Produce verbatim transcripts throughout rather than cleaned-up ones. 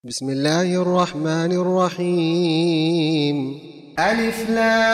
بسم الله الرحمن الرحيم. ألف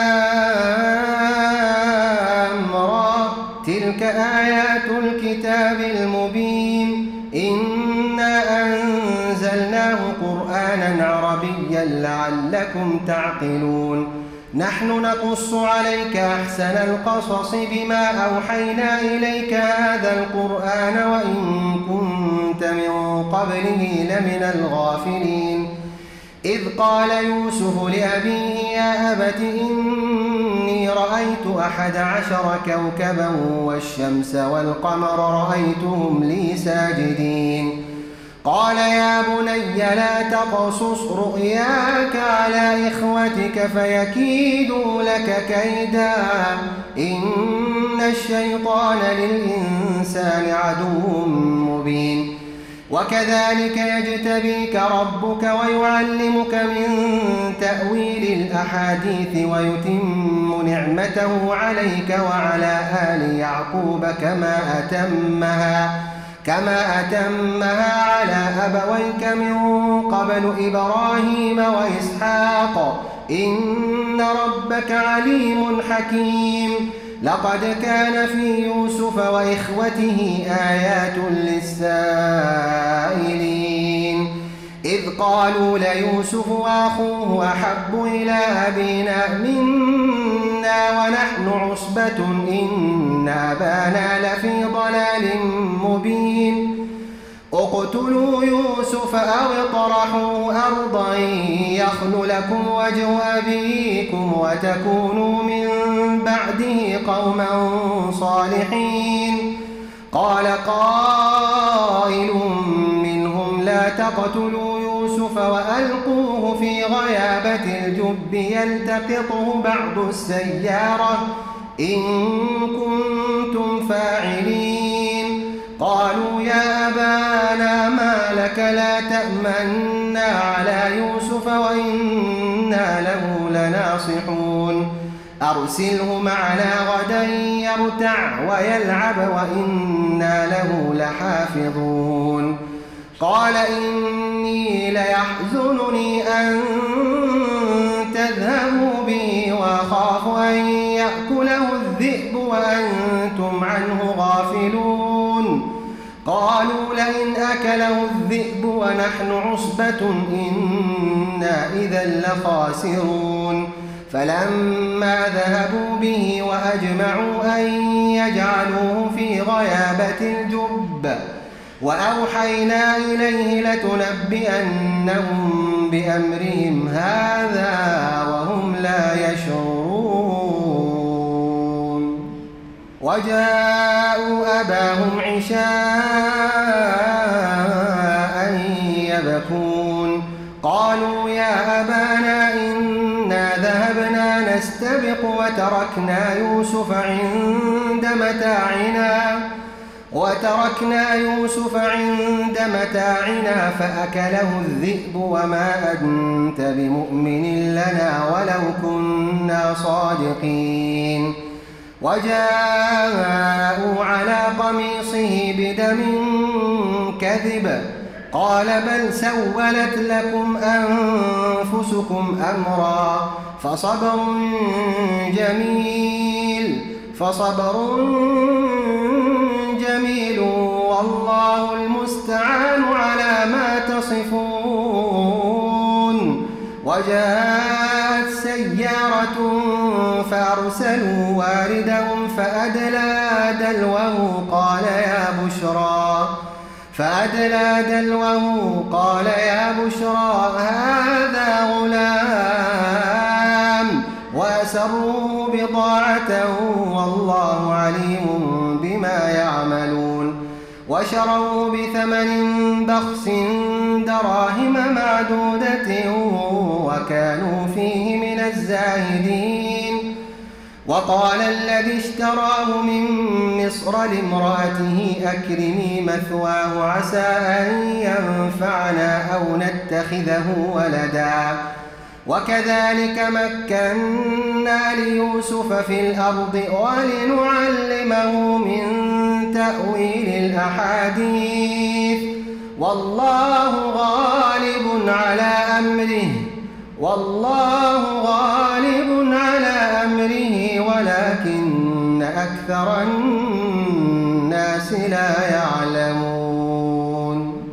لام را، تلك آيات الكتاب المبين. إنا أنزلناه قرآنا عربيا لعلكم تعقلون. نحن نقص عليك أحسن القصص بما أوحينا إليك هذا القرآن وإن كنت من قبله لمن الغافلين. إذ قال يوسف لأبيه يا أبت إني رأيت أحد عشر كوكبا والشمس والقمر رأيتهم لي ساجدين. قال يا بني لا تقصص رؤياك على إخوتك فيكيدوا لك كيدا إن الشيطان للإنسان عدو مبين. وكذلك يجتبيك ربك ويعلمك من تأويل الأحاديث ويتم نعمته عليك وعلى آل يعقوب كما أتمها كما أتمها على أبويك من قبل إبراهيم وإسحاق إن ربك عليم حكيم. لقد كان في يوسف وإخوته آيات للسائلين إذ قالوا ليوسف وأخوه أحب إلى أبينا منا ونحن عصبة إن أبانا لفي ضلال مبين. اقتلوا يوسف أو اطرحوه أرضا يخل لكم وجه أبيكم وتكونوا من بعده قوما صالحين. قال قائل منهم لا تقتلوا يوسف وألقوه في غيابة الجب يلتقطه بعض السيارة إن كنتم فاعلين. قالوا يا أبانا ما لك لا تأمنا على يوسف وإنا له لناصحون. أرسله معنا غدا يرتع ويلعب وإنا له لحافظون. قال إني ليحزنني أن تذهبوا به وأخاف أن يأكله الذئب وأنتم عنه غافلون. قالوا لئن أكله الذئب ونحن عصبة إنا إذا لخاسرون. فلما ذهبوا به وأجمعوا أن يجعلوه في غيابة الجب وأوحينا إليه لتنبئنهم بأمرهم هذا وهم لا يشعرون. وجاءوا أباهم عشاء يبكون. قالوا يا أبانا إنا ذهبنا نستبق وتركنا يوسف عند متاعنا وتركنا يوسف عند متاعنا فأكله الذئب وما أنت بمؤمن لنا ولو كنا صادقين. وجاءوا على قميصه بدم كذب قال بل سولت لكم أنفسكم أمرا فصبر جميل فصبر جميل والله المستعان على ما تصفون. وجاءت سيارة فأرسلوا واردهم فأدلى دلوه قال يا بشرى فأدلى دلوه قال يا بشرى هذا غلام وأسروه بضاعة والله عليم بما يعملون. وشروه بثمن بخس دراهم معدودة وكانوا فيه من الزاهدين. وقال الذي اشتراه من مصر لامرأته أكرمي مثواه عسى أن ينفعنا أو نتخذه ولدا. وكذلك مكنا ليوسف في الأرض ولنعلمه من تأويل الأحاديث والله غالب والله غالب على أمره ولكن أكثر الناس لا يعلمون.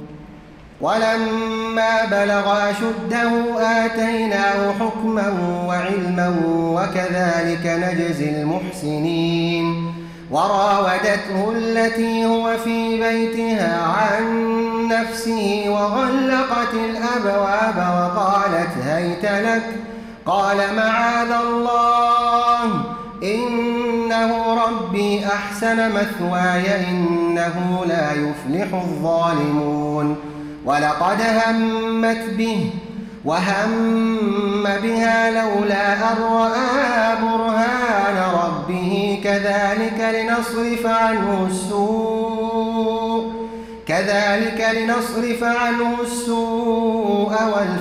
ولما بلغ أشده آتيناه حكما وعلما وكذلك نجزي المحسنين. وراودته التي هو في بيتها عن نفسه وغلقت الأبواب وقالت هيت لك، قال معاذ الله إنه ربي أحسن مثواي إنه لا يفلح الظالمون. ولقد همت به وهم بها لولا أن رأى برهان ربه كذلك لنصرف عنه السوء كذلك لنصرف عنه السوء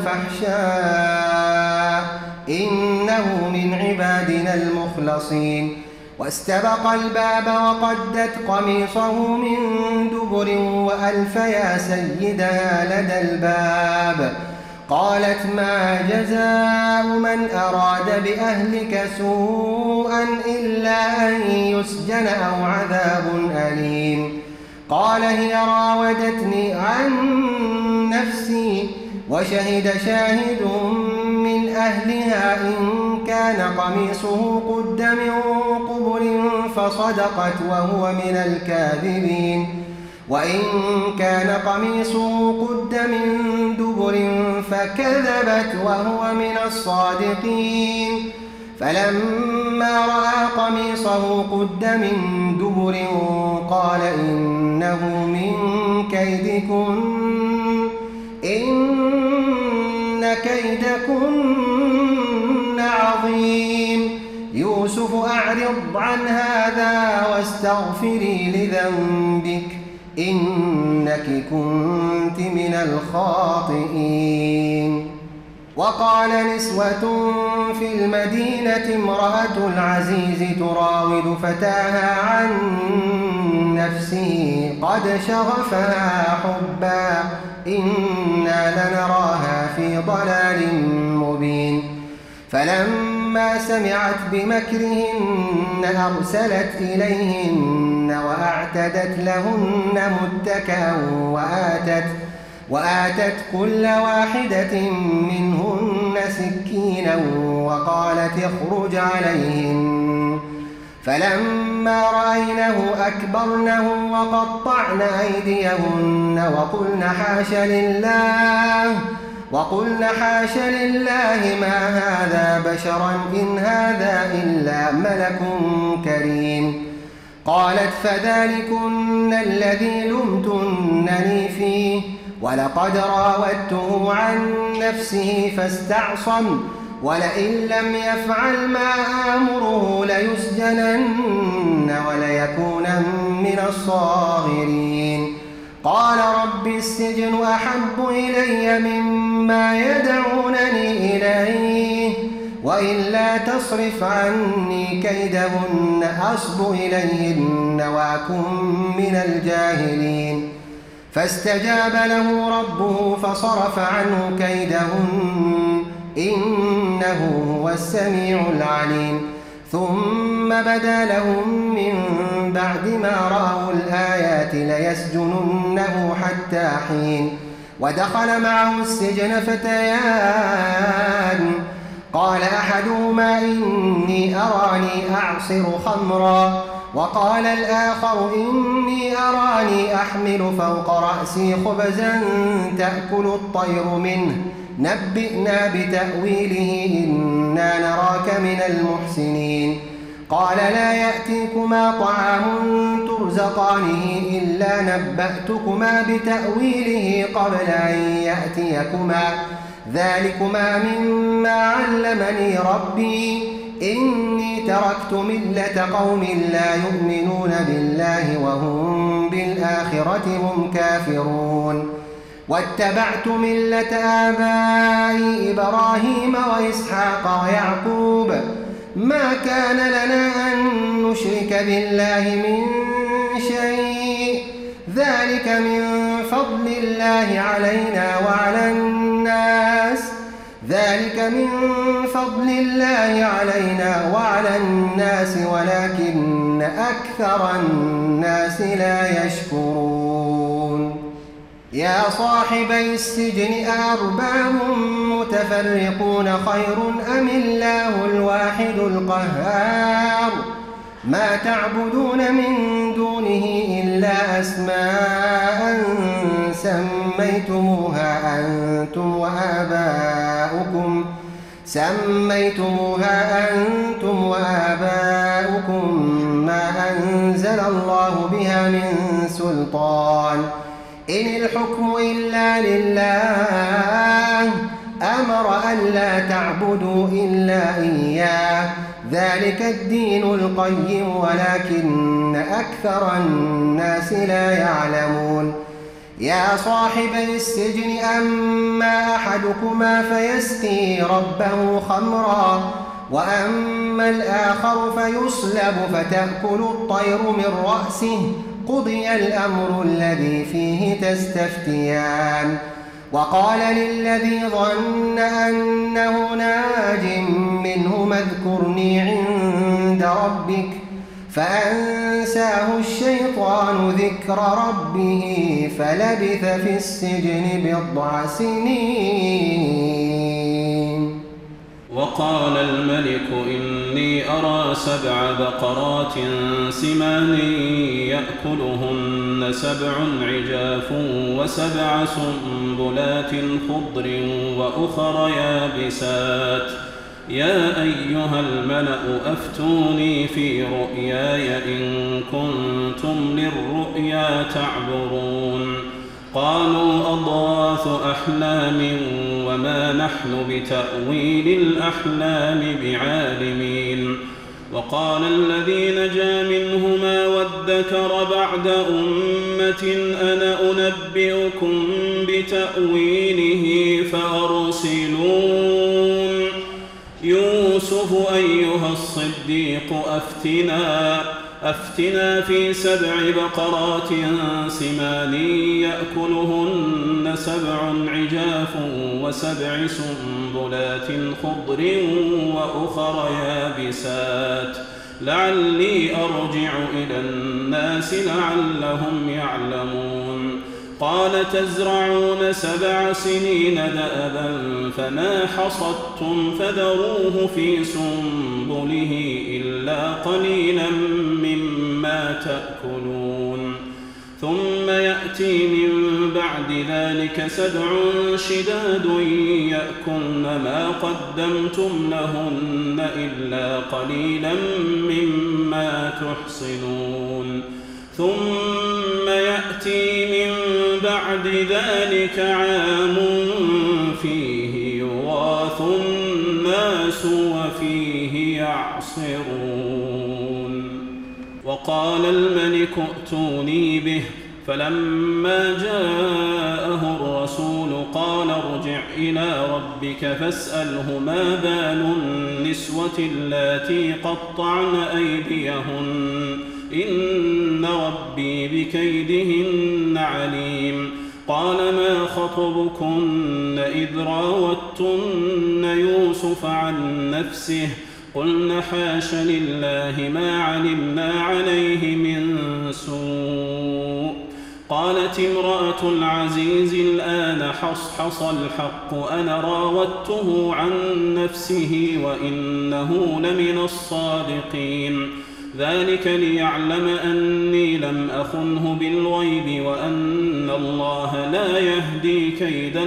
والفحشاء إنه من عبادنا المخلصين. واستبق الباب وقدت قميصه من دبر وألف يا سيدها لدى الباب. قالت ما جزاء من أراد بأهلك سوءا إلا أن يسجن أو عذاب أليم. قال هي راودتني عن نفسي وشهد شاهد من أهلها إن كان قميصه قد من قبل فصدقت وهو من الكاذبين وإن كان قميصه قد من دبر فكذبت وهو من الصادقين. فلما رأى قميصه قد من دبر قال إنه من كيدكن إن كيدكن عظيم. يوسف أعرض عن هذا واستغفري لذنبك إنك كنت من الخاطئين. وقال نسوة في المدينة امرأة العزيز تراود فتاها عن نفسه قد شغفها حبا إنا لنراها في ضلال مبين. فلما سمعت بمكرهن أرسلت إليهن وأعتدت لهن متكئا وآتت وآتت كل واحدة منهن سكينا وقالت اخرج عليهن. فلما رأينه أكبرنه وقطعن أيديهن وقلن حاش لله وقلن حاش لله ما هذا بشرا إن هذا إلا ملك كريم. قالت فذلكن الذي لمتنني فيه ولقد راودته عن نفسه فاستعصم ولئن لم يفعل ما آمره ليسجنن وليكونن من الصاغرين. قال رب السجن أحب إلي مما يدعونني إليه وإلا تصرف عني كيدهن أصب إليهن وأكن من الجاهلين. فاستجاب له ربه فصرف عنه كيدهن إنه هو السميع العليم. ثم بدا لهم من بعد ما رأوا الآيات ليسجننه حتى حين. ودخل معه السجن فتيان قال أحدهما إني أراني أعصر خمرا وقال الآخر إني أراني أحمل فوق رأسي خبزا تأكل الطير منه نبئنا بتأويله إنا نراك من المحسنين. قال لا يأتيكما طعام ترزقانه إلا نبأتكما بتأويله قبل أن يأتيكما ذلكما مما علمني ربي إني تركت ملة قوم لا يؤمنون بالله وهم بالآخرة هم كافرون. واتبعت ملة آبائي إبراهيم وإسحاق ويعقوب ما كان لنا أن نشرك بالله من شيء ذلك من فضل الله علينا وعلى الناس ذلك من فضل الله علينا وعلى الناس ولكن أكثر الناس لا يشكرون يا صاحبي السجن أأرباب متفرقون خير أم الله الواحد القهار ما تعبدون من دونه إلا أسماء سميتموها أنتم وآباؤكم سميتموها أنتم وآباؤكم ما أنزل الله بها من سلطان إن الحكم إلا لله أمر ألا تعبدوا إلا إياه ذلك الدين القيم ولكن أكثر الناس لا يعلمون يا صاحبي السجن أما أحدكما فيسقي ربه خمرا وأما الآخر فيصلب فتأكل الطير من رأسه قضي الأمر الذي فيه تستفتيان وقال للذي ظن أنه ناج منه اذكرني عند ربك فأنساه الشيطان ذكر ربه فلبث في السجن بضع سنين. وقال الملك إني أرى سبع بقرات سمان يأكلهن سبع عجاف وسبع سنبلات خضر وأخر يابسات يا أيها الملأ أفتوني في رؤياي إن كنتم للرؤيا تعبرون قالوا أضغاث أحلام وما نحن بتأويل الأحلام بعالمين وقال الذي نجا منهما وادكر بعد أمة أنا أنبئكم بتأويله فأرسلون يوسف أيها الصديق أفتنا أفتنا في سبع بقرات سمان يأكلهن سبع عجاف وسبع سنبلات خضر وأخر يابسات لعلي أرجع إلى الناس لعلهم يعلمون قال تزرعون سبع سنين دأبا فما حصدتم فذروه في سنبله إلا قليلا مما تأكلون ثم يأتي من بعد ذلك سبع شداد يأكلن ما قدمتم لهن إلا قليلا مما تحصنون ثم يأتي من بعد ذلك عام فيه يغاث الناس وفيه يعصرون وقال الملك ائتوني به فلما جاءه الرسول قال ارجع إلى ربك فاسأله ما بال النسوة اللاتي قطعن أيديهن إن ربي بكيدهن عليم قال ما خطبكن إذ راوتن يوسف عن نفسه قلن حاش لله ما علمنا عليه من سوء قالت امرأة العزيز الآن حصحص الحق أنا راودته عن نفسه وإنه لمن الصادقين ذلك ليعلم أني لم أخنه بالغيب وأن الله لا يهدي كيد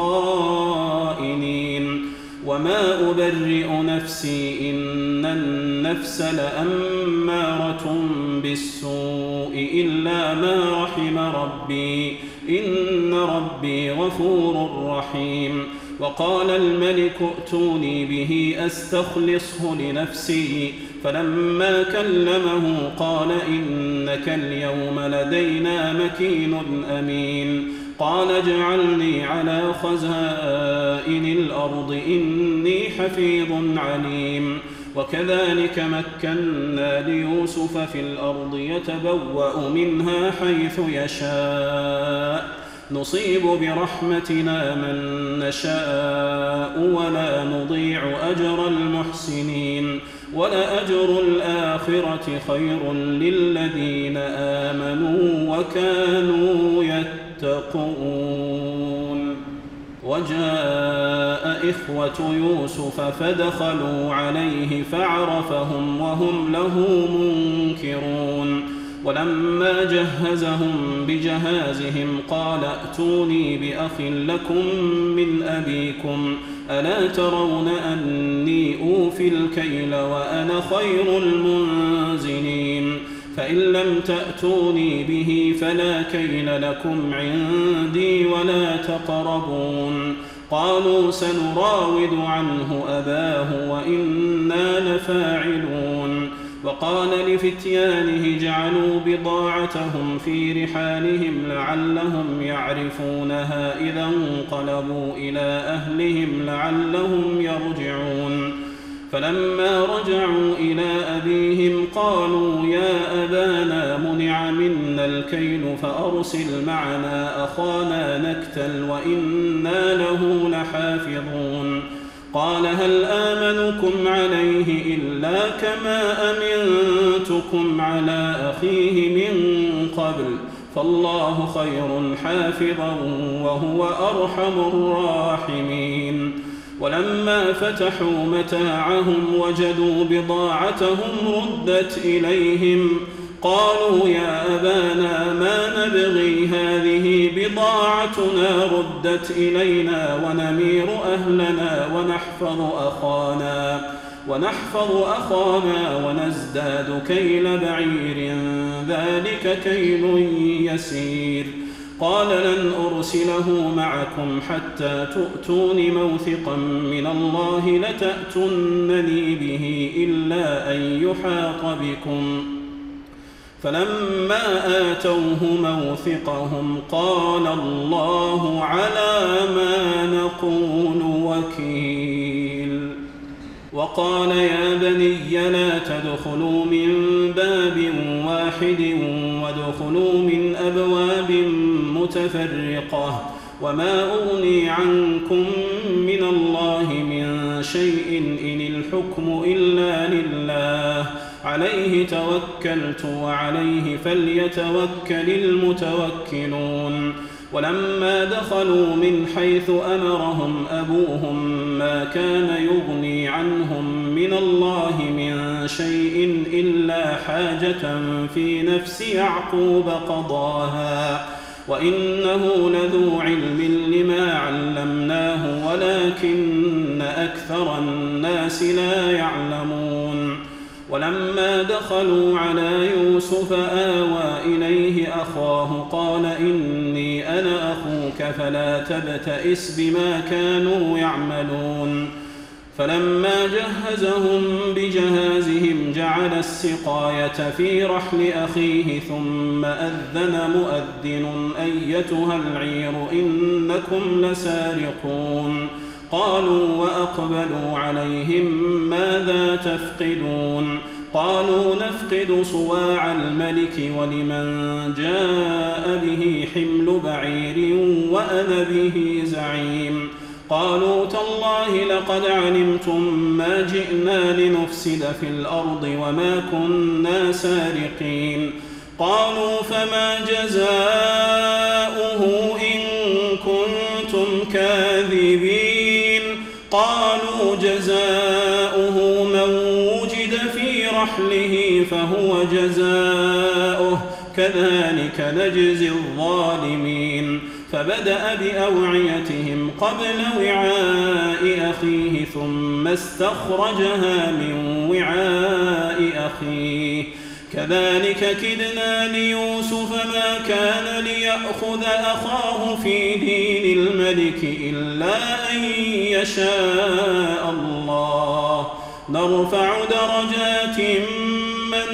الخائنين وما أبرئ نفسي إن النفس لأمارة بالسوء إلا ما رحم ربي إن ربي غفور رحيم وقال الملك ائتوني به أستخلصه لنفسي فلما كلمه قال إنك اليوم لدينا مكين أمين قال اجعلني على خزائن الأرض إني حفيظ عليم وكذلك مكنا ليوسف في الأرض يتبوأ منها حيث يشاء نصيب برحمتنا من نشاء ولا نضيع أجر المحسنين ولأجر الآخرة خير للذين آمنوا وكانوا يتقون. وجاء إخوة يوسف فدخلوا عليه فعرفهم وهم له منكرون. ولما جهزهم بجهازهم قال ائتوني بأخ لكم من أبيكم ألا ترون أني أوفي الكيل وأنا خير المنزلين فإن لم تأتوني به فلا كيل لكم عندي ولا تقربون. قالوا سنراود عنه أباه وإنا لفاعلون. وقال لفتيانه جعلوا بضاعتهم في رحالهم لعلهم يعرفونها إذا انقلبوا إلى أهلهم لعلهم يرجعون. فلما رجعوا إلى أبيهم قالوا يا أبانا منع منا الكيل فأرسل معنا أخانا نكتل وإنا له لحافظون. قال هل آمنكم عليه إلا كما أمنتكم على أخيه من قبل فالله خير حافظا وهو أرحم الراحمين. ولما فتحوا متاعهم وجدوا بضاعتهم ردت إليهم قالوا يا أبانا ما نبغي هذه بضاعتنا ردت إلينا ونمير أهلنا ونحفظ أخانا ونحفظ أخانا ونزداد كيل بعير ذلك كيل يسير. قال لن أرسله معكم حتى تؤتون موثقا من الله لتأتونني به إلا أن يحاط بكم. فلما آتوه موثقهم قال الله على ما نقول وكيل. وقال يا بني لا تدخلوا من باب واحد وادخلوا من أبواب متفرقة وما أغني عنكم من الله من شيء إن الحكم إلا لله عليه توكلت وعليه فليتوكل المتوكلون. ولما دخلوا من حيث أمرهم أبوهم ما كان يغني عنهم من الله من شيء إلا حاجة في نفس يعقوب قضاها وإنه لذو علم لما علمناه ولكن أكثر الناس لا يعلمون. ولما دخلوا على يوسف آوى إليه أخاه قال إني أنا أخوك فلا تبتئس بما كانوا يعملون. فلما جهزهم بجهازهم جعل السقاية في رحل أخيه ثم أذن مؤذن أيتها العير إنكم لسارقون. قالوا وأقبلوا عليهم ماذا تفقدون؟ قالوا نفقد صواع الملك ولمن جاء به حمل بعير وأنا به زعيم. قالوا تالله لقد علمتم ما جئنا لنفسد في الأرض وما كنا سارقين. قالوا فما جزاؤه إن كنتم كاذبين؟ قالوا جزاؤه من وجد في رحله فهو جزاؤه كذلك نجزي الظالمين. فبدأ بأوعيتهم قبل وعاء أخيه ثم استخرجها من وعاء أخيه كذلك كدنا ليوسف ما كان ليأخذ أخاه في دين الملك إلا أن يشاء الله نرفع درجات من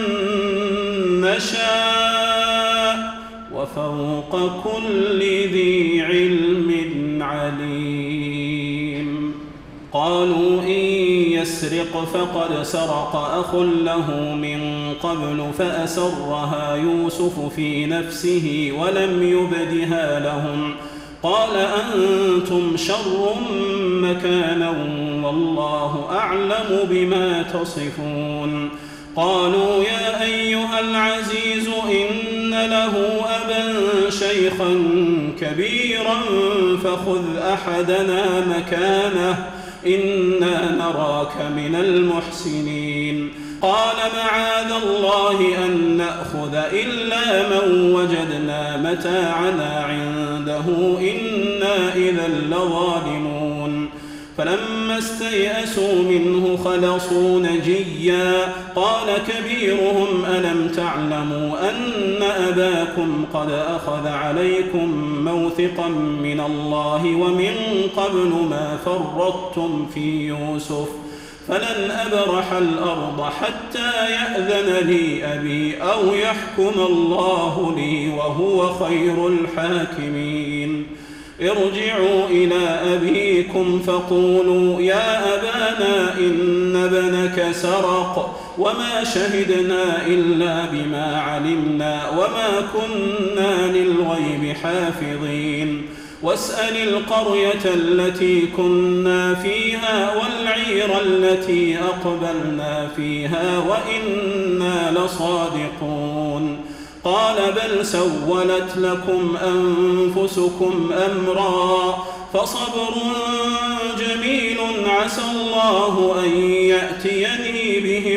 نشاء وفوق كل ذي علم عليم. قالوا إن يسرق فقد سرق أخ له من قبل فأسرها يوسف في نفسه ولم يبدها لهم قال أنتم شر مكانا والله أعلم بما تصفون. قالوا يا أيها العزيز إن له أبا شيخا كبيرا فخذ أحدنا مكانه إنا نراك من المحسنين. قال معاذ الله أن نأخذ إلا من وجدنا متاعنا عنده إنا إذا لظالمون. فلما استيئسوا منه خلصوا نجيا قال كبيرهم ألم تعلموا أن أباكم قد أخذ عليكم موثقا من الله ومن قبل ما فرطتم في يوسف فلن أبرح الأرض حتى يأذن لي أبي أو يحكم الله لي وهو خير الحاكمين. ارجعوا إلى أبيكم فقولوا يا أبانا إن ابنك سرق وما شهدنا إلا بما علمنا وما كنا للغيب حافظين. واسأل القرية التي كنا فيها والعير التي أقبلنا فيها وإنا لصادقون. قال بل سولت لكم أنفسكم أمرا فصبر جميل عسى الله أن يأتيني بهم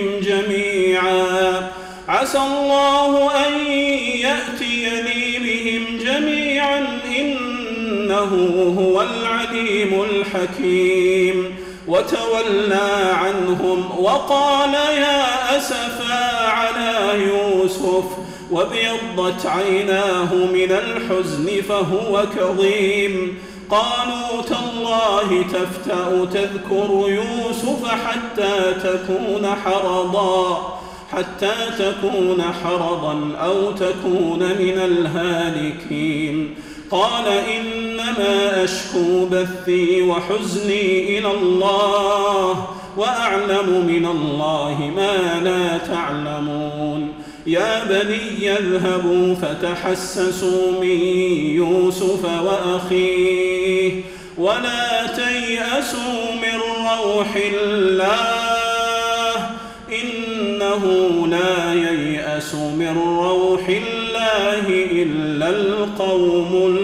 جميعا عسى الله أن يأتيني بهم جميعا إنه هو العليم الحكيم. وتولى عنهم وقال يا أسفا على يوسف وابيضت عيناه من الحزن فهو كظيم. قالوا تالله تفتأ تذكر يوسف حتى تكون حرضا حتى تكون حرضا أو تكون من الهالكين. قال إنما أشكو بثي وحزني إلى الله وأعلم من الله ما لا تعلمون. يا بني اذهبوا فتحسسوا من يوسف وأخيه ولا تيأسوا من روح الله إنه لا ييأس من روح الله إلا القوم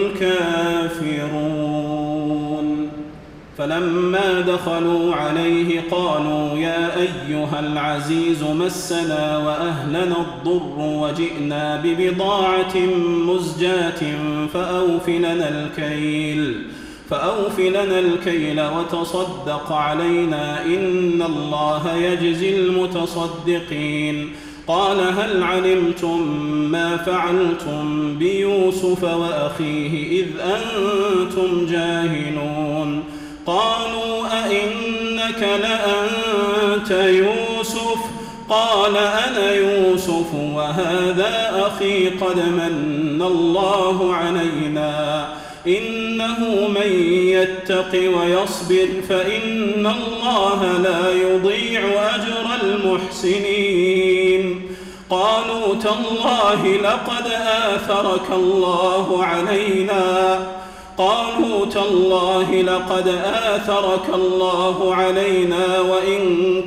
الكافرون. فلما دخلوا عليه قالوا يا أيها العزيز مسنا وأهلنا الضر وجئنا ببضاعة مزجاة فأوفلنا الكيل فأوفلنا الكيل وتصدق علينا إن الله يجزي المتصدقين. قال هل علمتم ما فعلتم بيوسف وأخيه إذ أنتم جاهلون. قالوا أئنك لأنت يوسف قال أنا يوسف وهذا أخي قد من الله علينا إنه من يتق ويصبر فإن الله لا يضيع أجر المحسنين. قالوا تالله لقد آثرك الله علينا قالوا تالله لقد آثرك الله علينا وإن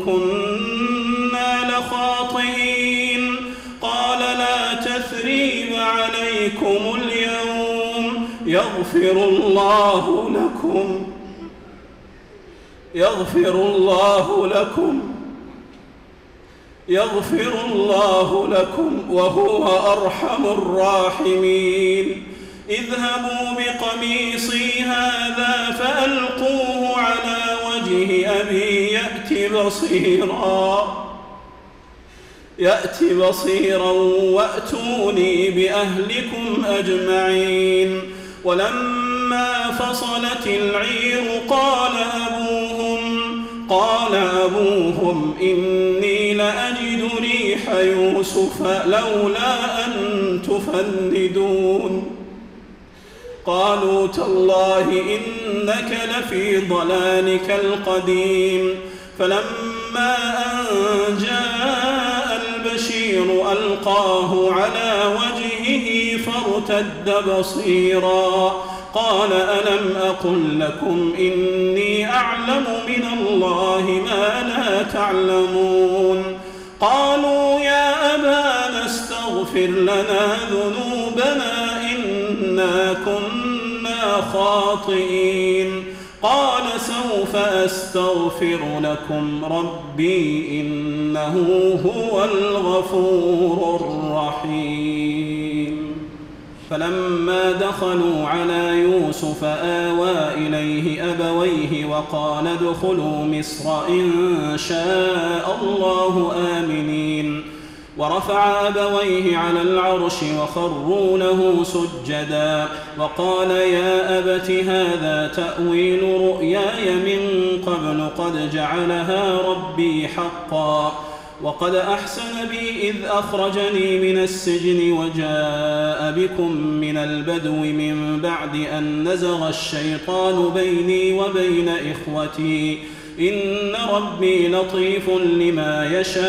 كنا لخاطئين. قال لا تثريب عليكم اليوم يغفر الله لكم يغفر الله لكم يغفر الله لكم وهو أرحم الراحمين. اذهبوا بقميصي هذا فألقوه على وجه أبي يأت بصيرا يأت بصيرا وأتوني بأهلكم أجمعين. ولما فصلت العير قال أبوهم قال أبوهم إني لأجد ريح يوسف لولا أن تفندون. قالوا تالله إنك لفي ضلالك القديم. فلما أن جاء البشير ألقاه على وجهه فارتد بصيرا قال ألم أقل لكم إني أعلم من الله ما لا تعلمون قالوا يا أبانا استغفر لنا ذنوبنا إنا كنا خاطئين قال سوف أستغفر لكم ربي إنه هو الغفور الرحيم فلما دخلوا على يوسف آوى إليه أبويه وقال ادخلوا مصر إن شاء الله آمنين ورفع أبويه على العرش وخروا له سجدا وقال يا أبت هذا تأويل رؤياي من قبل قد جعلها ربي حقا وقد أحسن بي إذ أخرجني من السجن وجاء بكم من البدو من بعد أن نزغ الشيطان بيني وبين إخوتي إن ربي لطيف لما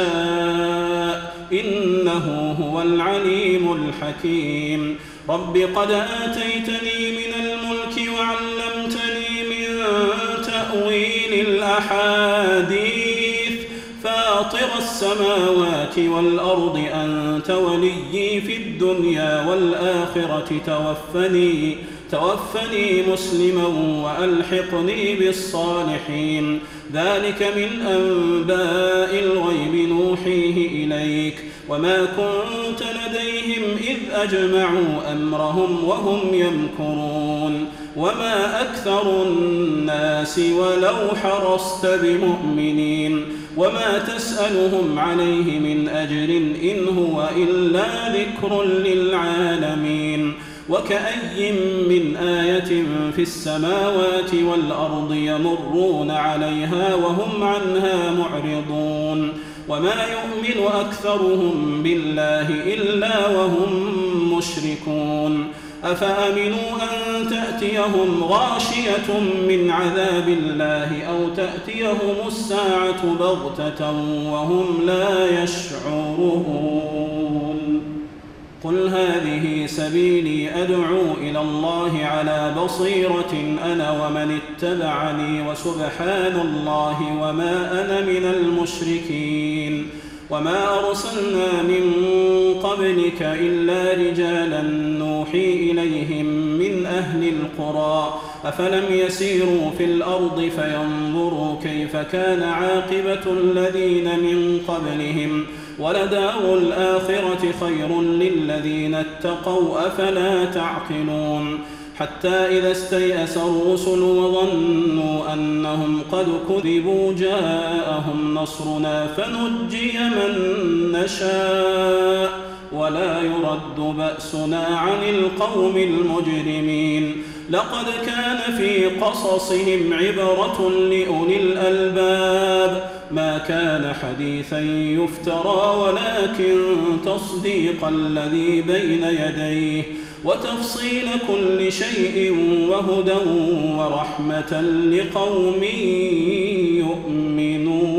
يشاء إنه هو العليم الحكيم رب قد آتيتني من الملك وعلمتني من تأويل الأحاديث فاطر السماوات والأرض أنت وليي في الدنيا والآخرة توفني توفني مسلما وألحقني بالصالحين ذلك من أنباء الغيب نوحيه إليك وما كنت لديهم إذ أجمعوا أمرهم وهم يمكرون وما أكثر الناس ولو حرصت بمؤمنين وما تسألهم عليه من أجر إن هو إلا ذكر للعالمين وكأي من آية في السماوات والأرض يمرون عليها وهم عنها معرضون وما يؤمن أكثرهم بالله إلا وهم مشركون أفأمنوا أن تأتيهم غاشية من عذاب الله أو تأتيهم الساعة بغتة وهم لا يشعرون قل هذه سبيلي أدعو إلى الله على بصيرة أنا ومن اتبعني وسبحان الله وما أنا من المشركين وما أرسلنا من قبلك إلا رجالا نوحي إليهم من أهل القرى أفلم يسيروا في الأرض فينظروا كيف كان عاقبة الذين من قبلهم ولدار الآخرة خير للذين اتقوا أفلا تعقلون حتى إذا استيأس الرسل وظنوا أنهم قد كذبوا جاءهم نصرنا فنجي من نشاء ولا يرد بأسنا عن القوم المجرمين لقد كان في قصصهم عبرة لأولي الألباب ما كان حديثا يفترى ولكن تصديق الذي بين يديه وتفصيل كل شيء وهدى ورحمة لقوم يؤمنون